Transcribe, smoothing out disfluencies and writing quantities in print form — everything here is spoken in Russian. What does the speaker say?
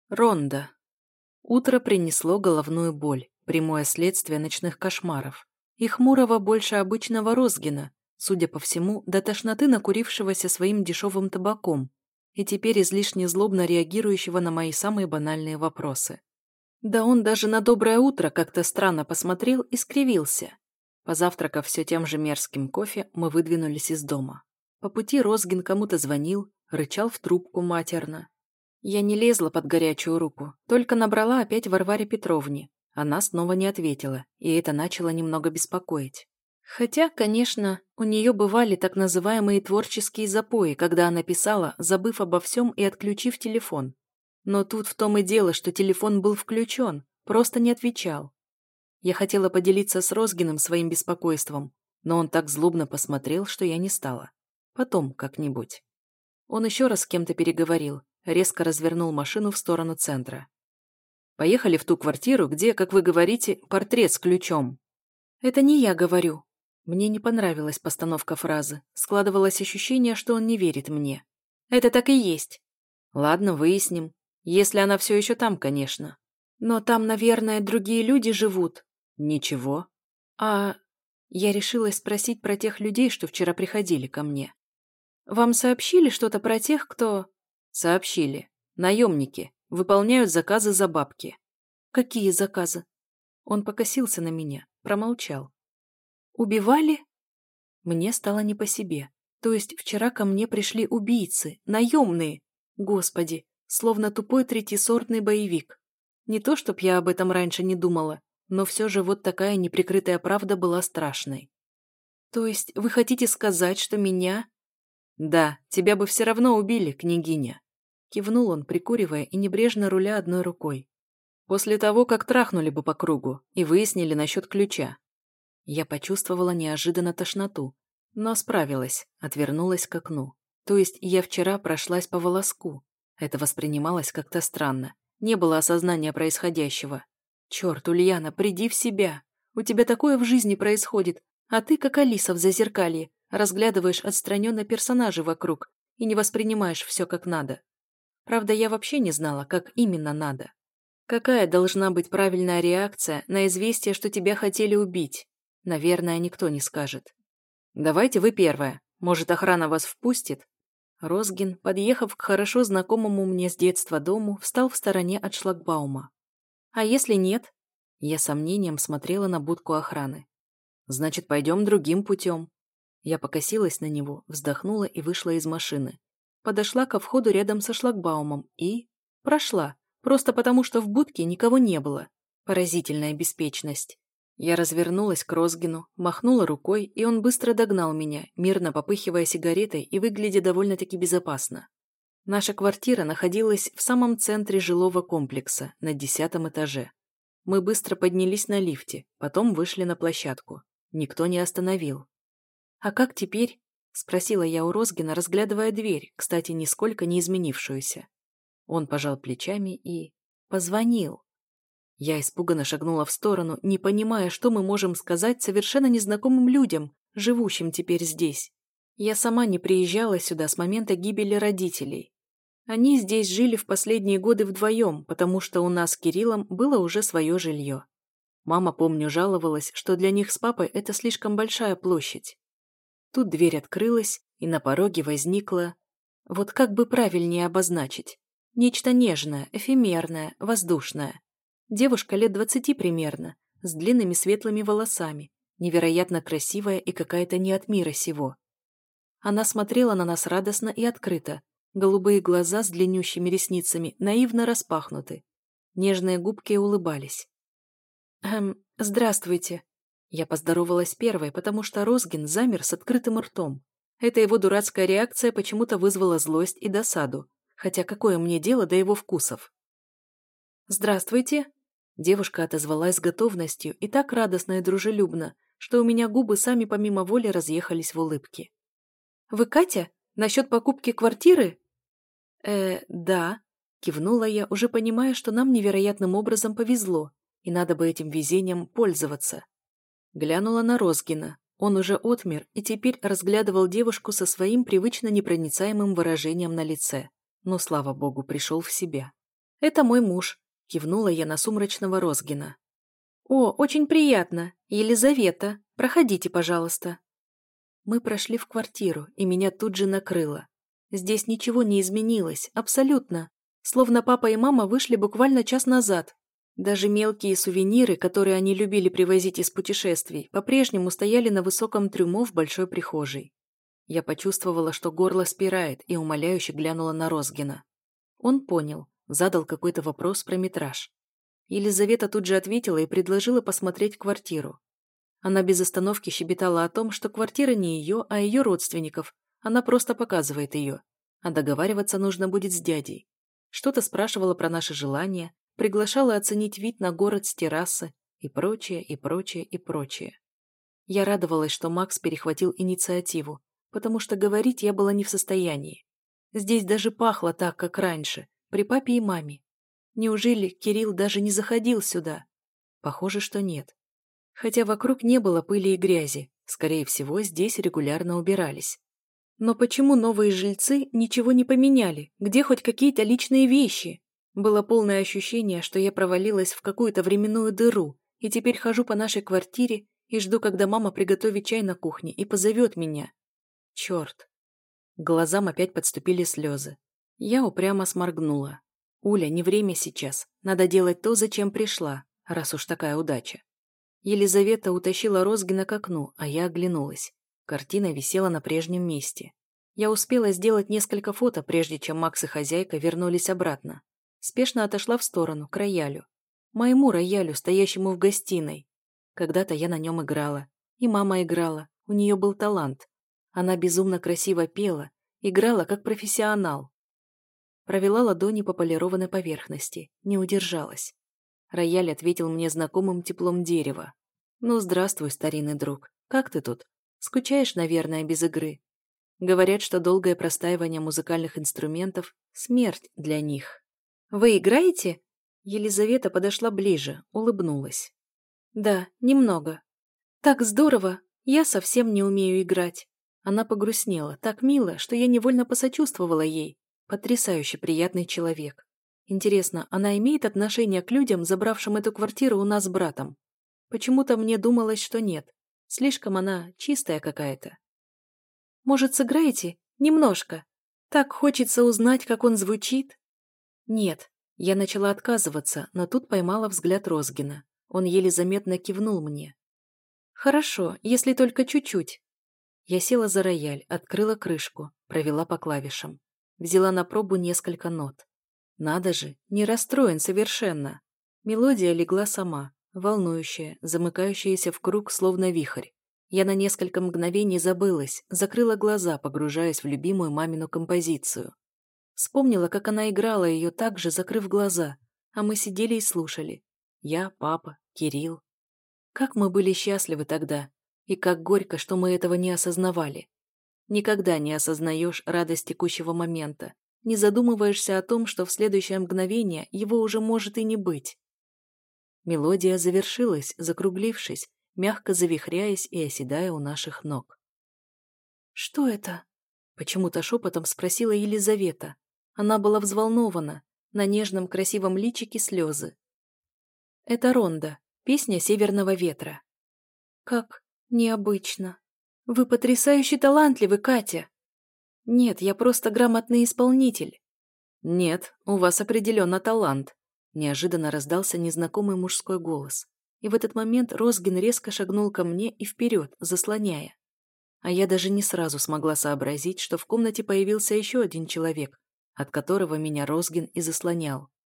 Ронда. Утро принесло головную боль, прямое следствие ночных кошмаров. И хмурого больше обычного Розгина, судя по всему, до тошноты накурившегося своим дешевым табаком и теперь излишне злобно реагирующего на мои самые банальные вопросы. Да он даже на доброе утро как-то странно посмотрел и скривился. Позавтракав все тем же мерзким кофе, мы выдвинулись из дома. По пути Розгин кому-то звонил, рычал в трубку матерно. Я не лезла под горячую руку, только набрала опять Варваре Петровне. Она снова не ответила, и это начало немного беспокоить. Хотя, конечно, у нее бывали так называемые творческие запои, когда она писала, забыв обо всем и отключив телефон. Но тут в том и дело, что телефон был включен, просто не отвечал. Я хотела поделиться с Розгиным своим беспокойством, но он так злобно посмотрел, что я не стала. Потом как-нибудь. Он еще раз с кем-то переговорил, резко развернул машину в сторону центра. «Поехали в ту квартиру, где, как вы говорите, портрет с ключом». «Это не я говорю». Мне не понравилась постановка фразы. Складывалось ощущение, что он не верит мне. «Это так и есть». «Ладно, выясним. Если она все еще там, конечно». «Но там, наверное, другие люди живут». «Ничего». «А...» Я решилась спросить про тех людей, что вчера приходили ко мне. «Вам сообщили что-то про тех, кто...» «Сообщили. Наемники. Выполняют заказы за бабки». «Какие заказы?» Он покосился на меня, промолчал. «Убивали?» Мне стало не по себе. То есть вчера ко мне пришли убийцы, наемные. Господи, словно тупой третьесортный боевик. Не то, чтоб я об этом раньше не думала, но все же вот такая неприкрытая правда была страшной. «То есть вы хотите сказать, что меня...» «Да, тебя бы все равно убили, княгиня», — кивнул он, прикуривая и небрежно руля одной рукой. «После того, как трахнули бы по кругу и выяснили насчет ключа». Я почувствовала неожиданно тошноту, но справилась, отвернулась к окну. То есть я вчера прошлась по волоску. Это воспринималось как-то странно. Не было осознания происходящего. «Черт, Ульяна, приди в себя. У тебя такое в жизни происходит, а ты, как Алиса в зазеркалье, разглядываешь отстраненно персонажей вокруг и не воспринимаешь все как надо. Правда, я вообще не знала, как именно надо. Какая должна быть правильная реакция на известие, что тебя хотели убить? Наверное, никто не скажет. Давайте вы первая. Может, охрана вас впустит? Розгин, подъехав к хорошо знакомому мне с детства дому, встал в стороне от шлагбаума. А если нет? Я с сомнением смотрела на будку охраны. Значит, пойдем другим путем. Я покосилась на него, вздохнула и вышла из машины. Подошла ко входу рядом со шлагбаумом и... прошла, просто потому что в будке никого не было. Поразительная беспечность. Я развернулась к Розгину, махнула рукой, и он быстро догнал меня, мирно попыхивая сигаретой и выглядя довольно-таки безопасно. Наша квартира находилась в самом центре жилого комплекса, на 10-м этаже. Мы быстро поднялись на лифте, потом вышли на площадку. Никто не остановил. «А как теперь?» – спросила я у Розгина, разглядывая дверь, кстати, нисколько не изменившуюся. Он пожал плечами и... позвонил. Я испуганно шагнула в сторону, не понимая, что мы можем сказать совершенно незнакомым людям, живущим теперь здесь. Я сама не приезжала сюда с момента гибели родителей. Они здесь жили в последние годы вдвоем, потому что у нас с Кириллом было уже свое жилье. Мама, помню, жаловалась, что для них с папой это слишком большая площадь. Тут дверь открылась, и на пороге возникла... Вот как бы правильнее обозначить? Нечто нежное, эфемерное, воздушное. Девушка лет 20 примерно, с длинными светлыми волосами, невероятно красивая и какая-то не от мира сего. Она смотрела на нас радостно и открыто, голубые глаза с длиннющими ресницами наивно распахнуты. Нежные губки улыбались. Здравствуйте». Я поздоровалась первой, потому что Розгин замер с открытым ртом. Эта его дурацкая реакция почему-то вызвала злость и досаду, хотя какое мне дело до его вкусов? «Здравствуйте». Девушка отозвалась с готовностью и так радостно и дружелюбно, что у меня губы сами помимо воли разъехались в улыбке. «Вы Катя? Насчет покупки квартиры?» Да», — кивнула я, уже понимая, что нам невероятным образом повезло, и надо бы этим везением пользоваться. Глянула на Розгина. Он уже отмер и теперь разглядывал девушку со своим привычно непроницаемым выражением на лице. Но, слава богу, пришел в себя. «Это мой муж», – кивнула я на сумрачного Розгина. «О, очень приятно. Елизавета. Проходите, пожалуйста». Мы прошли в квартиру, и меня тут же накрыло. Здесь ничего не изменилось, абсолютно. Словно папа и мама вышли буквально час назад. Даже мелкие сувениры, которые они любили привозить из путешествий, по-прежнему стояли на высоком трюмо в большой прихожей. Я почувствовала, что горло спирает, и умоляюще глянула на Розгина. Он понял, задал какой-то вопрос про метраж. Елизавета тут же ответила и предложила посмотреть квартиру. Она без остановки щебетала о том, что квартира не ее, а ее родственников. Она просто показывает ее. А договариваться нужно будет с дядей. Что-то спрашивала про наши желания, приглашала оценить вид на город с террасы и прочее, и прочее, и прочее. Я радовалась, что Макс перехватил инициативу, потому что говорить я была не в состоянии. Здесь даже пахло так, как раньше, при папе и маме. Неужели Кирилл даже не заходил сюда? Похоже, что нет. Хотя вокруг не было пыли и грязи, скорее всего, здесь регулярно убирались. Но почему новые жильцы ничего не поменяли? Где хоть какие-то личные вещи? Было полное ощущение, что я провалилась в какую-то временную дыру, и теперь хожу по нашей квартире и жду, когда мама приготовит чай на кухне и позовет меня. Черт. К глазам опять подступили слезы. Я упрямо сморгнула. «Уля, не время сейчас. Надо делать то, зачем пришла, раз уж такая удача». Елизавета утащила Розгина к окну, а я оглянулась. Картина висела на прежнем месте. Я успела сделать несколько фото, прежде чем Макс и хозяйка вернулись обратно. Спешно отошла в сторону, к роялю. Моему роялю, стоящему в гостиной. Когда-то я на нем играла. И мама играла. У нее был талант. Она безумно красиво пела, играла как профессионал. Провела ладони по полированной поверхности, не удержалась. Рояль ответил мне знакомым теплом дерева. «Ну, здравствуй, старинный друг. Как ты тут? Скучаешь, наверное, без игры?» Говорят, что долгое простаивание музыкальных инструментов – смерть для них. «Вы играете?» Елизавета подошла ближе, улыбнулась. «Да, немного». «Так здорово! Я совсем не умею играть». Она погрустнела, так мило, что я невольно посочувствовала ей. Потрясающе приятный человек. Интересно, она имеет отношение к людям, забравшим эту квартиру у нас с братом? Почему-то мне думалось, что нет. Слишком она чистая какая-то. Может, сыграете? Немножко. Так хочется узнать, как он звучит. Нет. Я начала отказываться, но тут поймала взгляд Розгина. Он еле заметно кивнул мне. Хорошо, если только чуть-чуть. Я села за рояль, открыла крышку, провела по клавишам. Взяла на пробу несколько нот. Надо же, не расстроен совершенно. Мелодия легла сама, волнующая, замыкающаяся в круг, словно вихрь. Я на несколько мгновений забылась, закрыла глаза, погружаясь в любимую мамину композицию. Вспомнила, как она играла ее так же, закрыв глаза, а мы сидели и слушали. Я, папа, Кирилл. Как мы были счастливы тогда, и как горько, что мы этого не осознавали. Никогда не осознаешь радость текущего момента, не задумываешься о том, что в следующее мгновение его уже может и не быть. Мелодия завершилась, закруглившись, мягко завихряясь и оседая у наших ног. «Что это?» — почему-то шепотом спросила Елизавета. Она была взволнована, на нежном красивом личике слезы. «Это ронда, песня северного ветра». «Как необычно. Вы потрясающе талантливы, Катя!» «Нет, я просто грамотный исполнитель». «Нет, у вас определенно талант», — неожиданно раздался незнакомый мужской голос. И в этот момент Розгин резко шагнул ко мне и вперед, заслоняя. А я даже не сразу смогла сообразить, что в комнате появился еще один человек, от которого меня Розгин и заслонял.